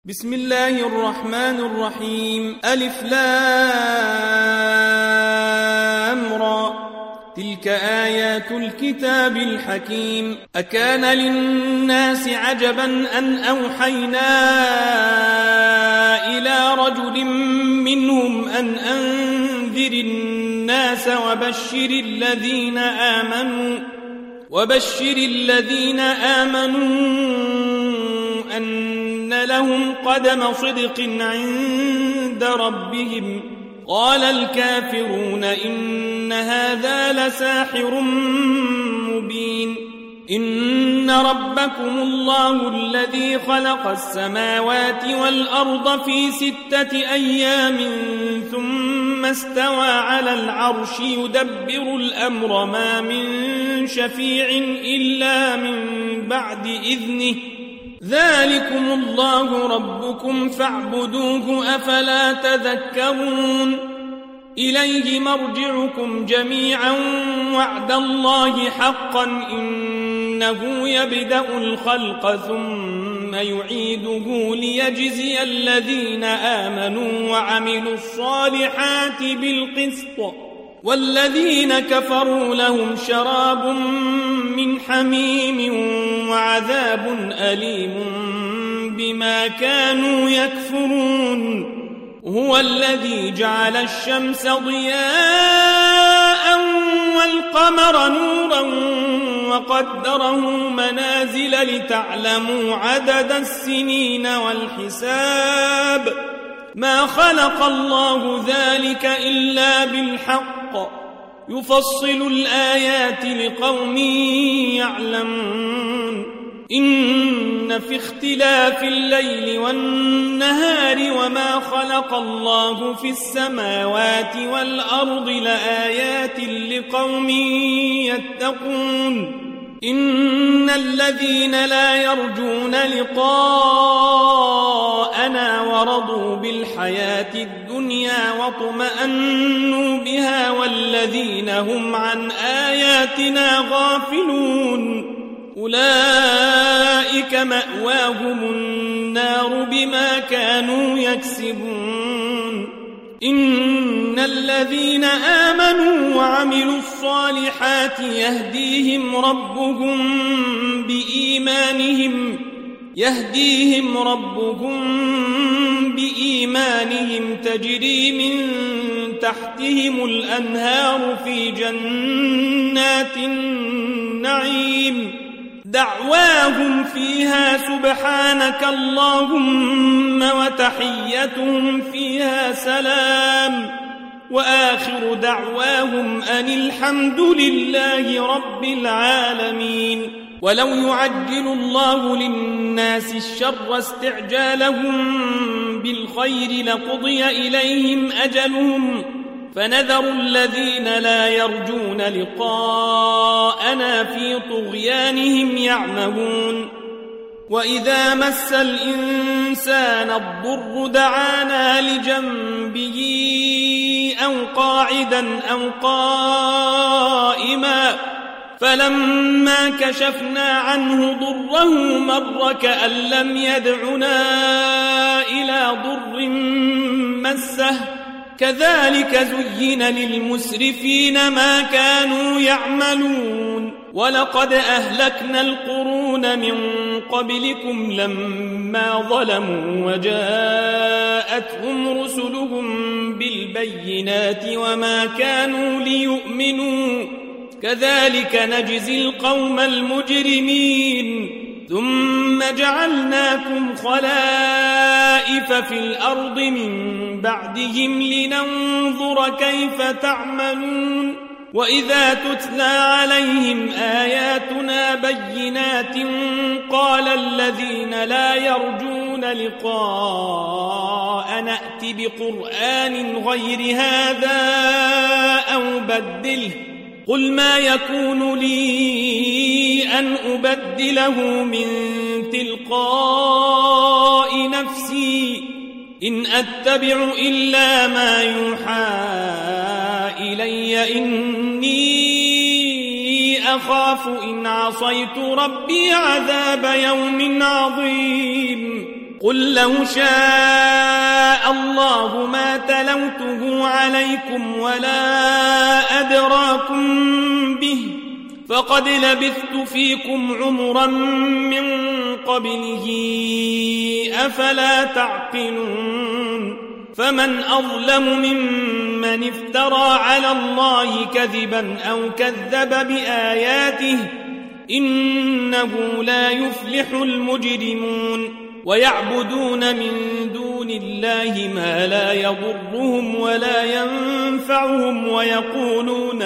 بسم الله الرحمن الرحيم. ألف لام را، تلك آيات الكتاب الحكيم. أكان للناس عجبا أن أوحينا إلى رجل منهم أن أنذر الناس وبشر الذين آمنوا أن لهم قدم صدق عند ربهم. قال الكافرون إن هذا لساحر مبين. إن ربكم الله الذي خلق السماوات والأرض في 6 أيام ثم استوى على العرش يدبر الأمر، ما من شفيع إلا من بعد إذنه. ذلكم الله ربكم فاعبدوه، أفلا تذكرون. إليه مرجعكم جميعا، وعد الله حقا، إنه يبدأ الخلق ثم يعيده ليجزي الذين آمنوا وعملوا الصالحات بالقسط، والذين كفروا لهم شراب من حميم وعذاب أليم بما كانوا يكفرون. هو الذي جعل الشمس ضياء والقمر نورا وقدره منازل لتعلموا عدد السنين والحساب. ما خلق الله ذلك إلا بالحق، يفصل الآيات لقوم يعلمون. إن في اختلاف الليل والنهار وما خلق الله في السماوات والأرض لآيات لقوم يتقون. إن الذين لا يرجون لقاءنا ورضوا بالحياة الدنيا واطمأنوا بها والذين هم عن آياتنا غافلون أولئك مأواهم النار بما كانوا يكسبون. إن الذين آمنوا وعملوا الصالحات يهديهم ربهم بإيمانهم تجري من تحتهم الأنهار في جنات النعيم. دعواهم فيها سبحانك اللهم وتحيتهم فيها سلام، وآخر دعواهم أن الحمد لله رب العالمين. ولو يعجل الله للناس الشر استعجالهم بالخير لقضي إليهم أجلهم، فنذر الذين لا يرجون لقاءنا في طغيانهم يعمهون. وإذا مس الإنسان الضر دعانا لجنبه أو قاعدا أو قائما، فلما كشفنا عنه ضره مر كأن لم يدعنا إلى ضر مسه. كذلك زين للمسرفين ما كانوا يعملون. ولقد أهلكنا القرون من قبلكم لما ظلموا وجاءتهم رسلهم بالبينات وما كانوا ليؤمنوا، كذلك نجزي القوم المجرمين. ثم جعلناكم خلائف في الأرض من بعدهم لننظر كيف تعملون. وإذا تتلى عليهم آياتنا بينات قال الذين لا يرجون لقاء نأت بقرآن غير هذا أو بدله. قل ما يكون لي أن أبدله من تلقاء نفسي، إن أتبع إلا ما يوحى إلي، إني أخاف إن عصيت ربي عذاب يوم عظيم. قل لو شاء الله ما تلوته عليكم ولا أدراكم به فقد لبثت فيكم عمرا من قبله أفلا تعقلون فمن أظلم ممن افترى على الله كذبا أو كذب بآياته إنه لا يفلح المجرمون ويعبدون من دون الله ما لا يضرهم ولا ينفعهم ويقولون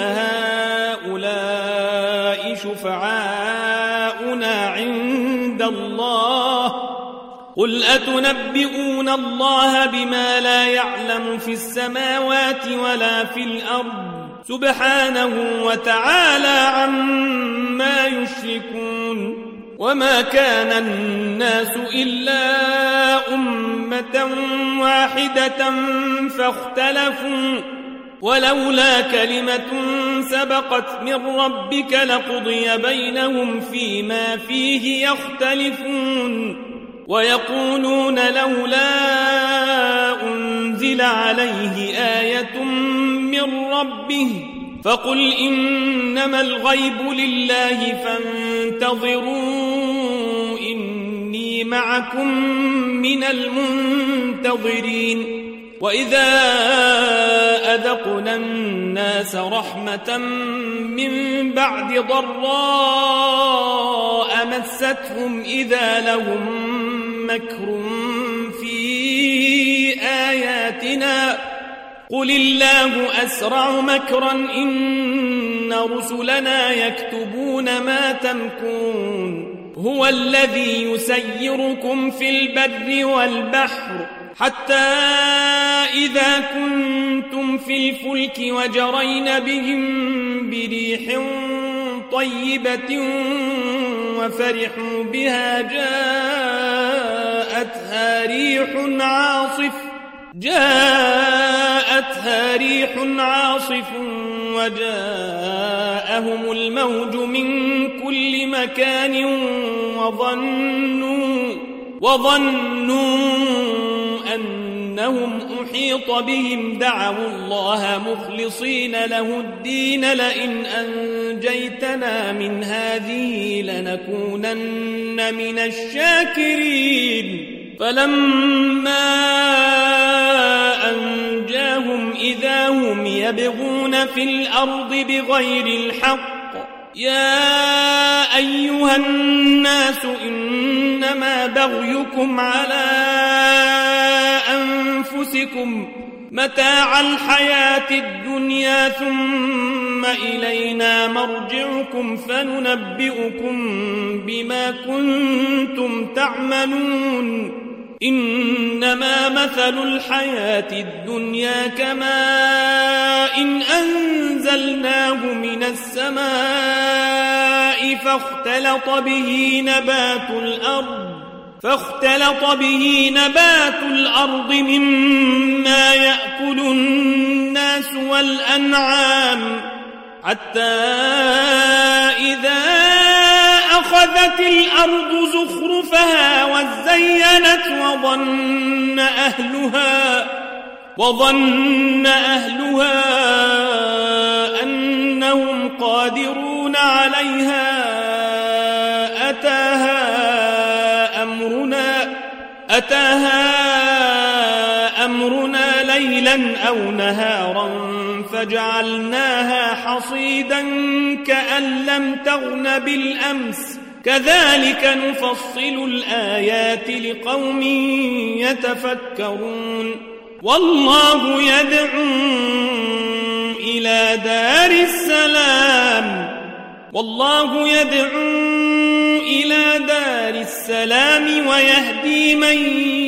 هؤلاء شفعاؤنا عند الله قل أتنبئون الله بما لا يعلم في السماوات ولا في الأرض سبحانه وتعالى عما يشركون وما كان الناس إلا أمة واحدة فاختلفوا ولولا كلمة سبقت من ربك لقضي بينهم فيما فيه يختلفون ويقولون لولا أنزل عليه آية من ربه فقل إنما الغيب لله فانتظروا إني معكم من المنتظرين وإذا أذقنا الناس رحمة من بعد ضراء مستهم إذا لهم مكر في آياتنا قل الله أسرع مكرا إن رسلنا يكتبون ما تمكرون هو الذي يسيركم في البر والبحر حتى إذا كنتم في الفلك وجرين بهم بريح طيبة وفرحوا بها جاءتها ريح عاصف وجاءهم الموج من كل مكان وظنوا أنهم أحيط بهم دعوا الله مخلصين له الدين لئن أنجيتنا من هذه لنكونن من الشاكرين فلما أنجاهم إذا هم يبغون في الأرض بغير الحق يا أيها الناس إنما بغيكم على أنفسكم متاع الحياة الدنيا ثم إلينا مرجعكم فننبئكم بما كنتم تعملون إنما مثل الحياة الدنيا كماء إن أنزلناه من السماء فاختلط به نبات الأرض مما يأكل الناس والأنعام حتى إذا أخذت الأرض زخرفها وزينت وظن أهلها أنهم قادرون عليها أتاها أمرنا ليلا أو نهارا فجعلناها حصيدا كأن لم تغن بالأمس كذلك نفصل الآيات لقوم يتفكرون والله يدعو إلى دار السلام ويهدي من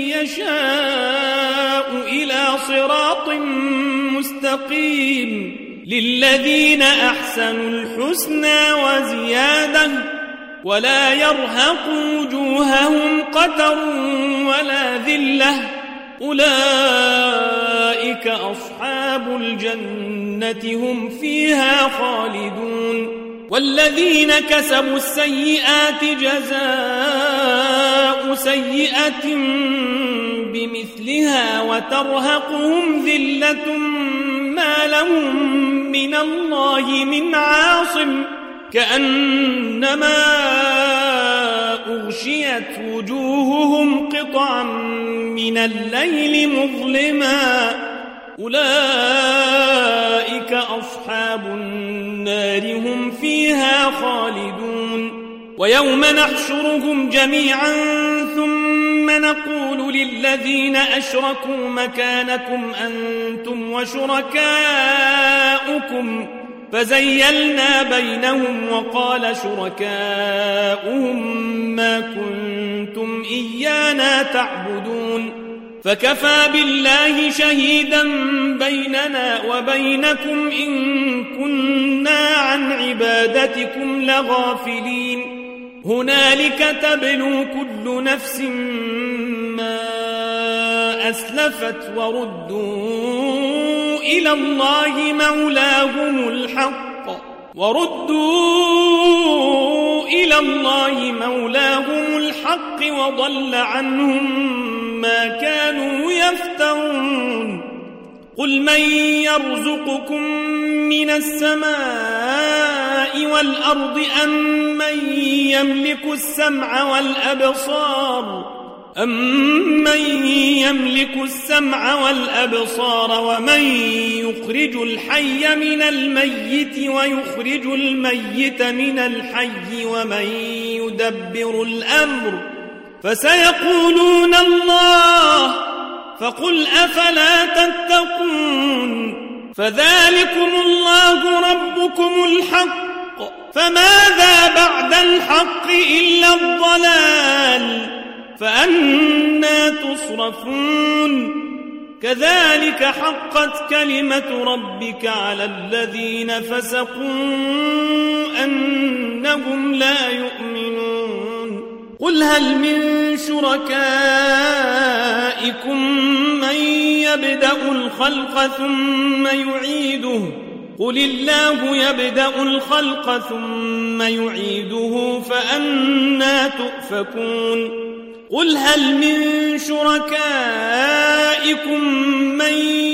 يشاء إلى صراط مستقيم للذين أحسنوا الحسنى وزيادة ولا يرهق وجوههم قتر ولا ذلة أولئك أصحاب الجنة هم فيها خالدون والذين كسبوا السيئات جزاء سيئة بمثلها وترهقهم ذلة ما لهم من الله من عاصم كأنما أغشيت وجوههم قطعا من الليل مظلما أولئك أصحاب النار هم فيها خالدون ويوم نحشرهم جميعا ثم نقول للذين أشركوا مكانكم أنتم وشركاؤكم فزيلنا بينهم وقال شركاؤهم ما كنتم إيانا تعبدون فكفى بالله شهيدا بيننا وبينكم إن كنا عن عبادتكم لغافلين هنالك تبلو كل نفس ما أسلفت وردوا إلى الله مولاهم الحق وضل عنهم ما كانوا يفترون قل من يرزقكم من السماء والأرض أمن يملك السمع والأبصار ومن يخرج الحي من الميت ويخرج الميت من الحي ومن يدبر الأمر فسيقولون الله فقل أفلا تتقون فذلكم الله ربكم الحق فماذا بعد الحق إلا الضلال فأنى تصرفون كذلك حقت كلمة ربك على الذين فسقوا أنهم لا يؤمنون قل هل من شركائكم من يبدأ الخلق ثم يعيده قل الله يبدأ الخلق ثم يعيده فأنى تؤفكون قل هل من شركائكم من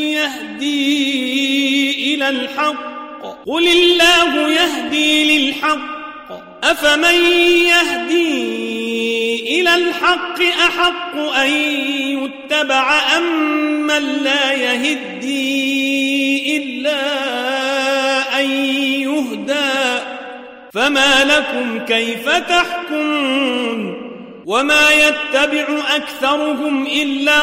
يهدي إلى الحق قل الله يهدي للحق أفمن يهدي إلى الحق أحق أن يتبع أم من لا يهدي إلا أن يهدى فما لكم كيف تحكمون وما يتبع أكثرهم إلا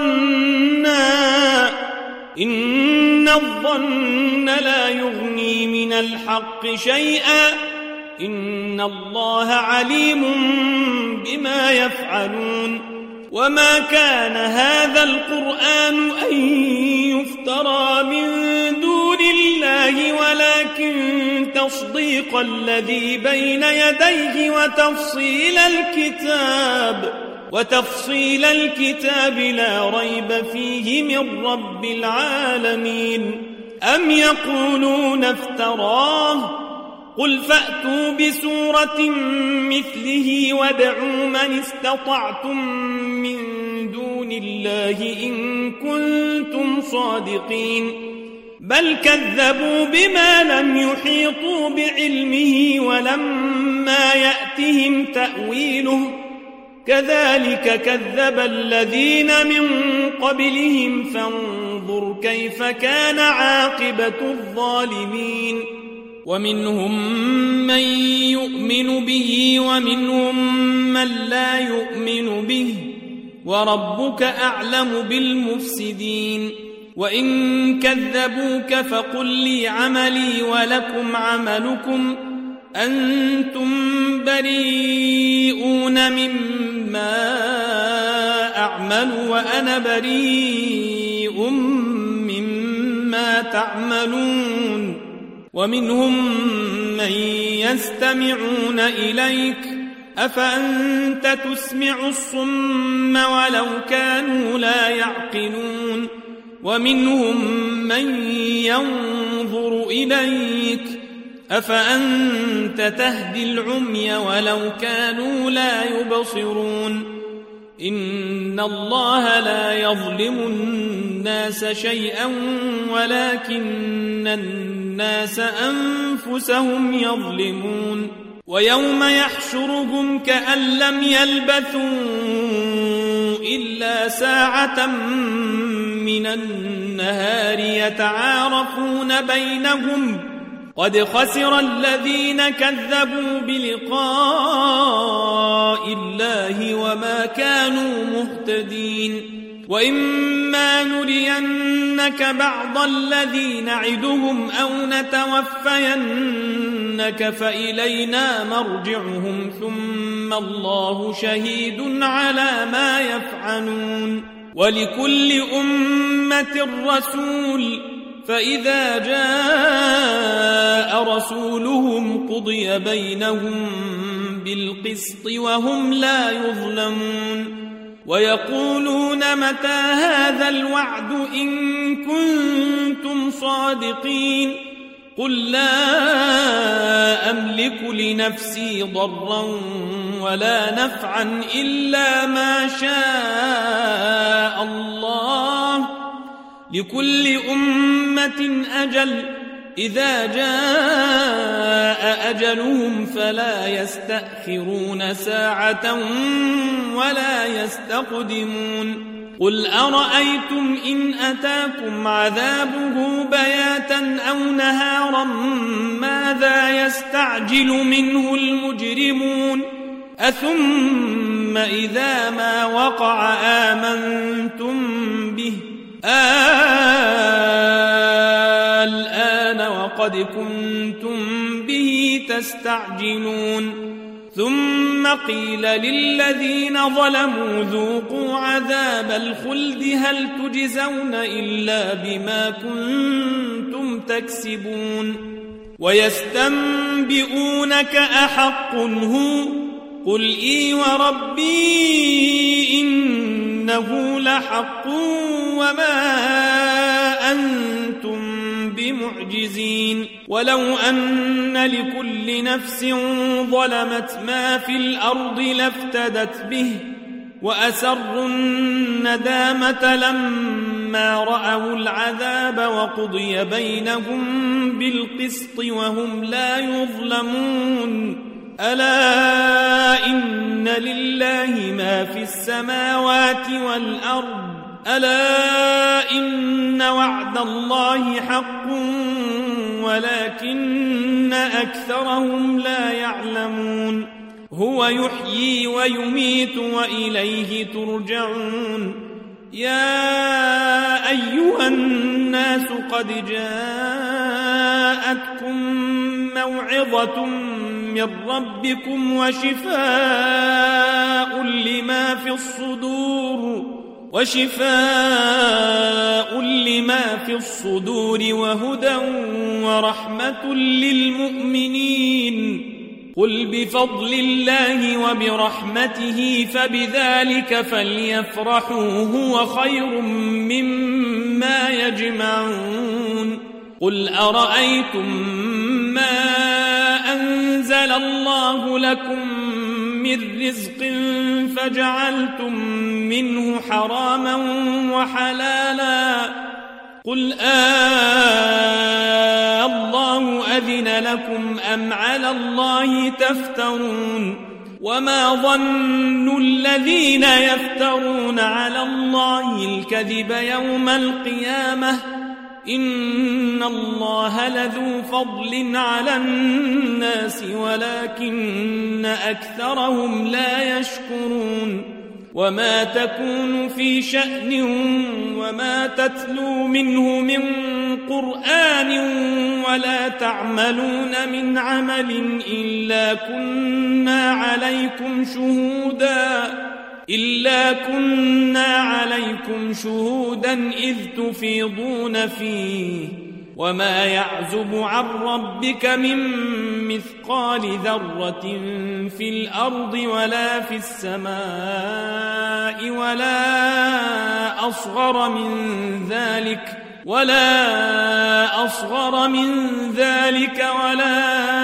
ظنا إن الظن لا يغني من الحق شيئا إن الله عليم بما يفعلون وما كان هذا القرآن أن يفترى من دون الله ولكن تصديق الذي بين يديه وتفصيل الكتاب لا ريب فيه من رب العالمين أم يقولون افتراه قل فأتوا بسورة مثله وادعوا من استطعتم من دون الله إن كنتم صادقين بل كذبوا بما لم يحيطوا بعلمه ولما يأتهم تأويله كذلك كذب الذين من قبلهم فانظر كيف كان عاقبة الظالمين ومنهم من يؤمن به ومنهم من لا يؤمن به وربك أعلم بالمفسدين وإن كذبوك فقل لي عملي ولكم عملكم أنتم بريئون مما أعمل وأنا بريء مما تعملون ومنهم من يستمعون إليك أفأنت تسمع الصم ولو كانوا لا يعقلون ومنهم من ينظر إليك أفأنت تهدي العمي ولو كانوا لا يبصرون إن الله لا يظلم الناس شيئا ولكن الناس أنفسهم يظلمون ويوم يحشرهم كأن لم يلبثوا إلا ساعة من النهار يتعارفون بينهم قد خسر الذين كذبوا بلقاء الله وما كانوا مهتدين وإما نرينك بعض الذي نعدهم أو نتوفينك فإلينا مرجعهم ثم الله شهيد على ما يفعلون ولكل أمة رسول فإذا جاء رسولهم قضي بينهم بالقسط وهم لا يظلمون ويقولون متى هذا الوعد إن كنتم صادقين قل لا أملك لنفسي ضرا ولا نفعا إلا ما شاء الله لكل أمة أجل إذا جاء أجلهم فلا يستأخرون ساعة ولا يستقدمون قل أرأيتم إن أتاكم عذابه بياتا أو نهارا ماذا يستعجل منه المجرمون أثم إذا ما وقع آمنتم به الآن وقد كنتم به تستعجلون ثم قيل للذين ظلموا ذوقوا عذاب الخلد هل تجزون إلا بما كنتم تكسبون ويستنبئونك أحق هو قل إي وربي إنه لحق وما أنتم بمعجزين ولو أن لكل نفس ظلمت ما في الأرض لافتدت به وأسروا الندامة لما رأوا العذاب وقضي بينهم بالقسط وهم لا يظلمون ألا إن لله ما في السماوات والأرض ألا إن وعد الله حق ولكن أكثرهم لا يعلمون هو يحيي ويميت وإليه ترجعون يا أيها الناس قد جاءتكم موعظة من ربكم وشفاء لما في الصدور وهدى ورحمة للمؤمنين قل بفضل الله وبرحمته فبذلك فليفرحوا هو خير مما يجمعون قل أرأيتم ما أنزل الله لكم من رزق فجعلتم منه حراما وحلالا قل الله أذن لكم أم على الله تفترون وما ظن الذين يفترون على الله الكذب يوم القيامة إن الله لذو فضل على الناس ولكن أكثرهم لا يشكرون وما تكون في شأن وما تتلو منه من قرآن ولا تعملون من عمل إلا كنا عليكم شهودا إذ تفيضون فيه وما يعزب عن ربك من مثقال ذرة في الأرض ولا في السماء ولا أصغر من ذلك ولا أصغر من ذلك ولا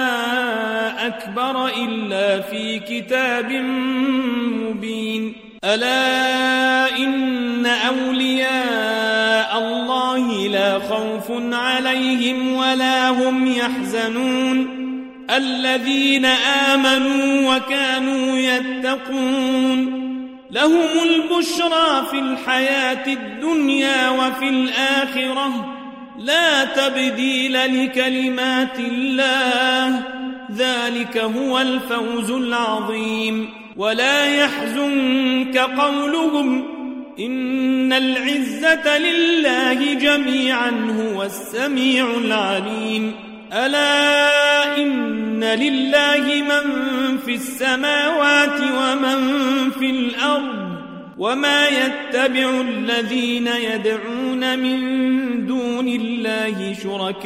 أكبر إلا في كتاب مبين. ألا إن أولياء الله لا خوف عليهم ولا هم يحزنون الذين آمنوا وكانوا يتقون لهم البشرى في الحياة الدنيا وفي الآخرة لا تبديل لكلمات الله ذلك هو الفوز العظيم. ولا يحزنك قولهم إن العزة لله جميعا هو السميع العليم. ألا إن لله من في السماوات ومن في الأرض وما يتبع الذين يدعون من دون الله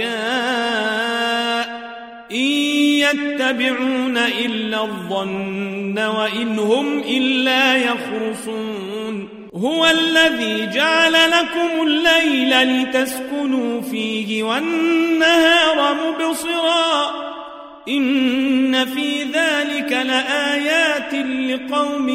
شركاء إن يتبعون إلا الظن وإن هم إلا يخرصون. هو الذي جعل لكم الليل لتسكنوا فيه والنهار مبصرا إن في ذلك لآيات لقوم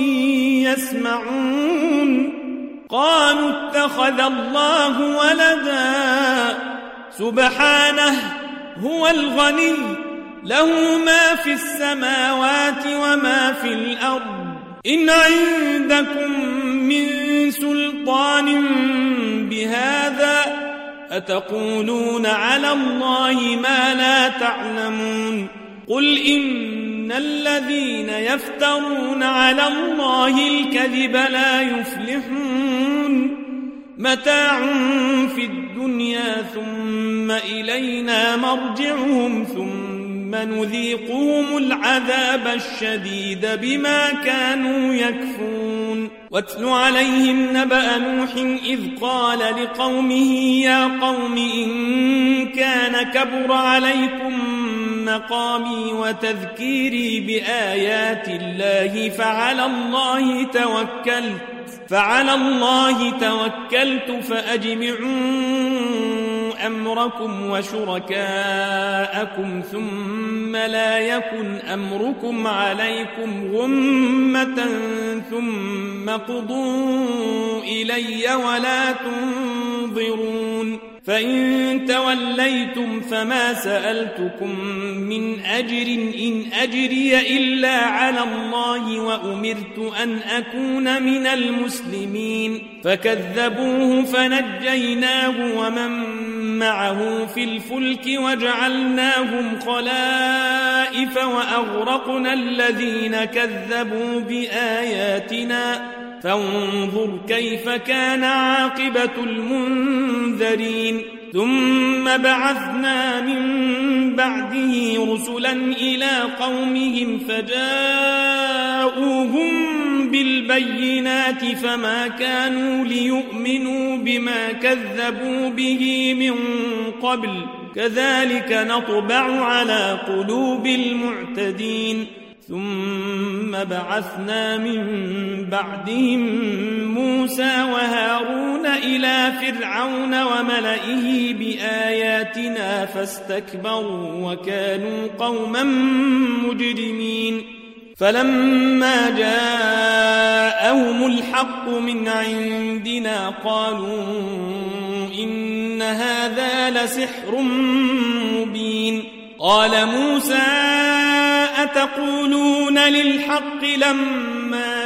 يسمعون. قالوا اتخذ الله ولدا سبحانه هو الغني له ما في السماوات وما في الأرض إن عندكم من سلطان بهذا أتقولون على الله ما لا تعلمون. قل إن الذين يفترون على الله الكذب لا يفلحون متاع في الدنيا ثم إلينا مرجعهم ثم نذيقهم العذاب الشديد بما كانوا يكفرون. واتل عليهم نبأ نوح إذ قال لقومه يا قوم إن كان كبر عليكم مقامي وتذكيري بآيات الله فعلى الله توكلت فأجمعوا أمركم وشركاءكم ثم لا يكن أمركم عليكم غمة ثم قضوا إلي ولا تنظرون. فإن توليتم فما سألتكم من أجر إن أجري إلا على الله وأمرت أن أكون من المسلمين. فكذبوه فنجيناه ومن معه في الفلك وجعلناهم خلائف وأغرقنا الذين كذبوا بآياتنا فانظر كيف كان عاقبة المنذرين. ثم بعثنا من بعده رسلا إلى قومهم فجاءوهم بالبينات فما كانوا ليؤمنوا بما كذبوا به من قبل كذلك نطبع على قلوب المعتدين. ثم بعثنا من بعدهم موسى وهارون إلى فرعون وملئه بآياتنا فاستكبروا وكانوا قوما مجرمين. فلما جاءهم الحق من عندنا قالوا إن هذا لسحر مبين. قال موسى أتقولون للحق لما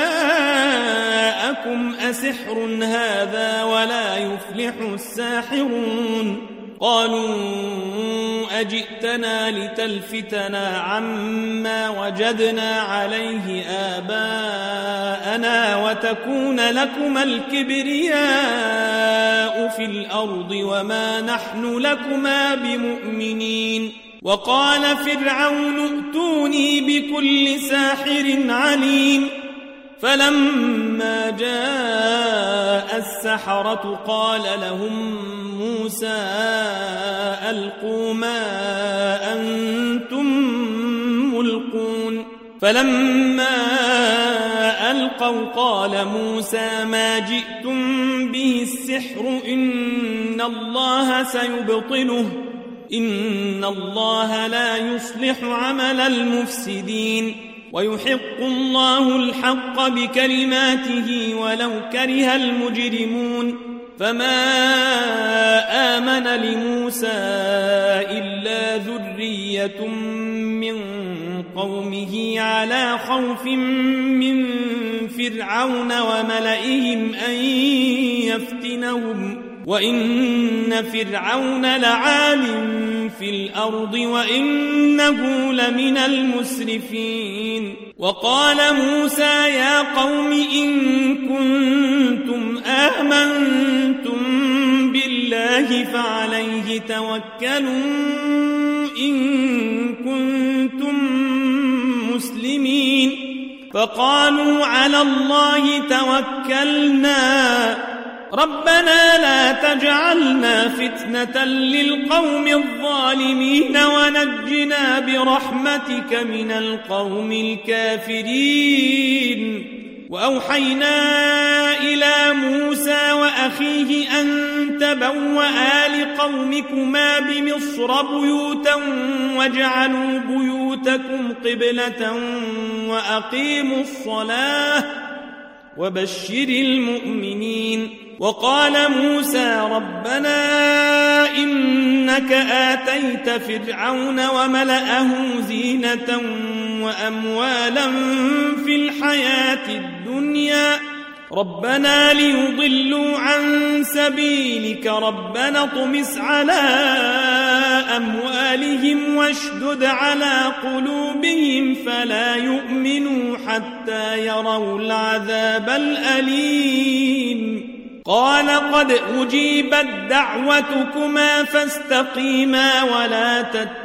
جاءكم أسحر هذا ولا يفلح الساحرون. قالوا أجئتنا لتلفتنا عما وجدنا عليه آباءنا وتكون لكما الكبرياء في الأرض وما نحن لكما بمؤمنين. وقال فرعون ائتوني بكل ساحر عليم. فلما جاء السحرة قال لهم موسى ألقوا ما أنتم ملقون. فلما ألقوا قال موسى ما جئتم به السحر إن الله سيبطله إن الله لا يصلح عمل المفسدين ويحق الله الحق بكلماته ولو كره المجرمون فما آمن لموسى إلا ذرية من قومه على خوف من فرعون وملئهم أن يفتنهم وإن فرعون لعال في الأرض وإنه لمن المسرفين وقال موسى يا قوم إن كنتم آمنتم بالله فعليه توكلوا إن كنتم مسلمين فقالوا على الله توكلنا ربنا لا تجعلنا فتنة للقوم الظالمين ونجنا برحمتك من القوم الكافرين وأوحينا إلى موسى وأخيه أن تبوأ لقومكما بمصر بيوتا واجعلوا بيوتكم قبلة وأقيموا الصلاة وبشر المؤمنين وقال موسى ربنا إنك آتيت فرعون وملأه زينة وأموالا في الحياة الدنيا ربنا ليضلوا عن سبيلك ربنا اطمس على أموالهم واشدد على قلوبهم فلا يؤمنوا حتى يروا العذاب الأليم قال قد أجيبت دعوتكما فاستقيما ولا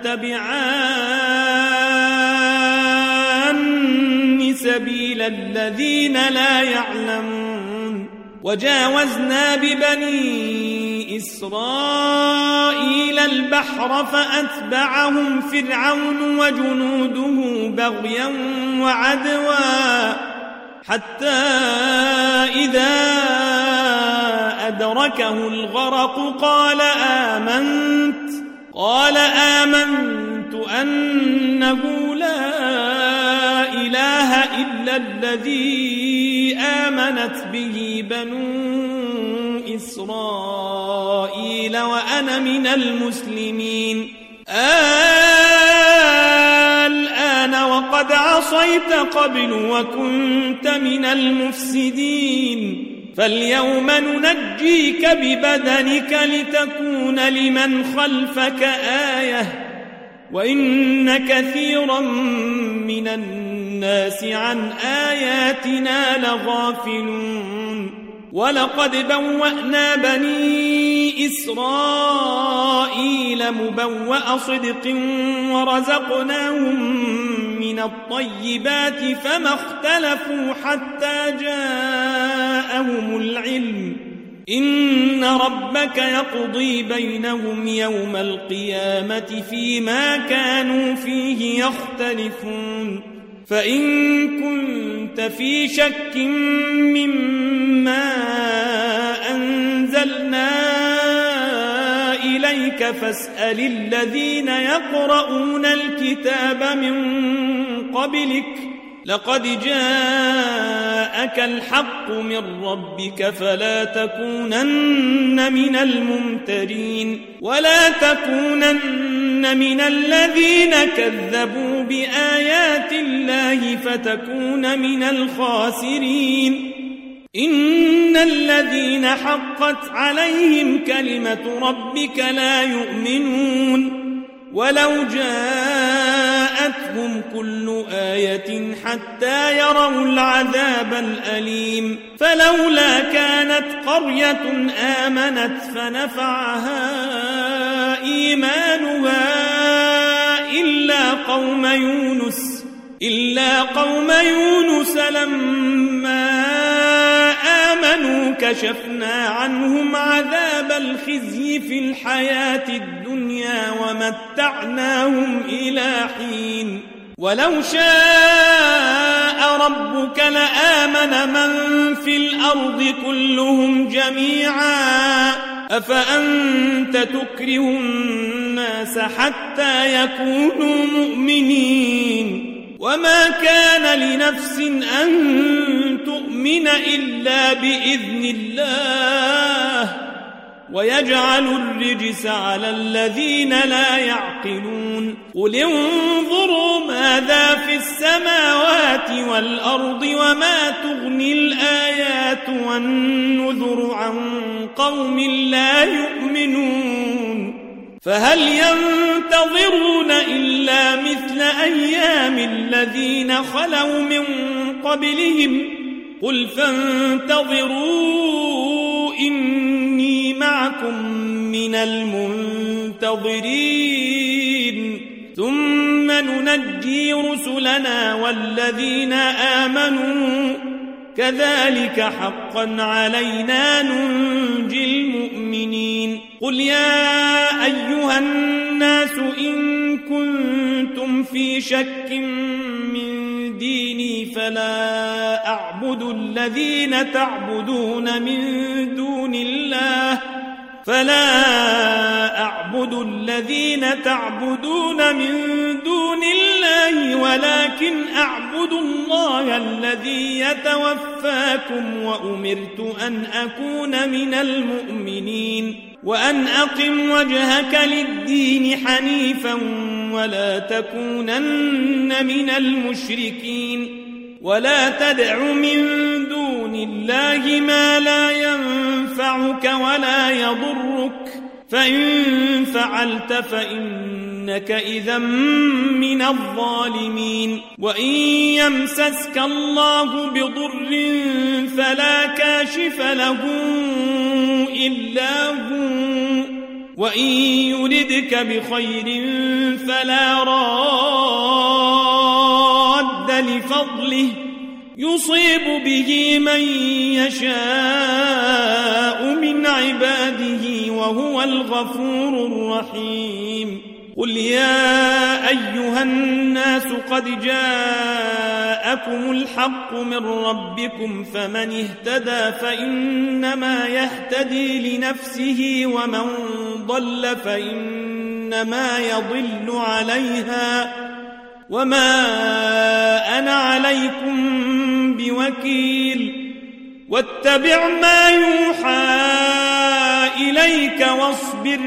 تتبعان سبيل الذين لا يعلمون وجاوزنا ببني إسرائيل البحر فأتبعهم فرعون وجنوده بغيا وعدوا حتى إذا أدركه الغرق قال آمنت أنه لا إله إلا الذي آمنت به بنو إسرائيل وأنا من المسلمين الآن وقد عصيت قبل وكنت من المفسدين فاليوم ننجيك ببدنك لتكون لمن خلفك آية وإن كثيرا من الناس عن آياتنا لغافلون ولقد بوأنا بني إسرائيل مبوأ صدق ورزقناهم من الطيبات فما اختلفوا حتى جاءهم العلم إن ربك يقضي بينهم يوم القيامة فيما كانوا فيه يختلفون فإن كنت في شك مما أنزلنا إليك فاسأل الذين يقرؤون الكتاب من قبلك لقد جاءك الحق من ربك فلا تكونن من الممترين ولا تكونن من الذين كذبوا بآيات الله فتكون من الخاسرين إن الذين حقت عليهم كلمة ربك لا يؤمنون ولو جاءتهم كل آية حتى يروا العذاب الأليم فلولا كانت قرية آمنت فنفعها إيمانها إلا قوم يونس لما آمنوا كشفنا عنهم عذاب الخزي في الحياة الدنيا ومتعناهم إلى حين ولو شاء ربك لآمن من في الأرض كلهم جميعا أفأنت تكره الناس حتى يكونوا مؤمنين وما كان لنفس أن تؤمن إلا بإذن الله ويجعل الرجس على الذين لا يعقلون قل انظروا ماذا في السماوات والأرض وما تغني الآيات والنذر عن قوم لا يؤمنون فهل ينتظرون إلا مثل أيام الذين خلوا من قبلهم قل فانتظروا إني معكم من المنتظرين ثم ننجي رسلنا والذين آمنوا كذلك حقا علينا ننجي المؤمنين قل يا أيها الناس إن كنتم في شك من ديني فلا أعبد الذين تعبدون من دون الله ولكن أعبد الله الذي يتوفاكم وأمرت أن أكون من المؤمنين وأن أقم وجهك للدين حنيفا ولا تكونن من المشركين ولا تدع من دون الله ما لا ينفعك ولا يضرك فإن فعلت فإنك إذا من الظالمين وإن يمسسك الله بضر فلا كاشف له إلا هو وإن يردك بخير فلا راد لفضله يصيب به من يشاء من عباده وهو الغفور الرحيم قل يا أيها الناس قد جاءكم الحق من ربكم فمن اهتدى فإنما يهتدي لنفسه ومن ضل فإنما يضل عليها وما أنا عليكم بوكيل واتبع ما يوحى إليك واصبر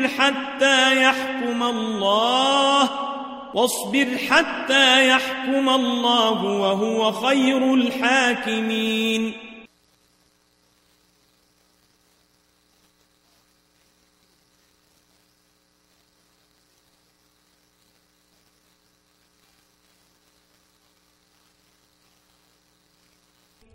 حتى يحكم الله وهو خير الحاكمين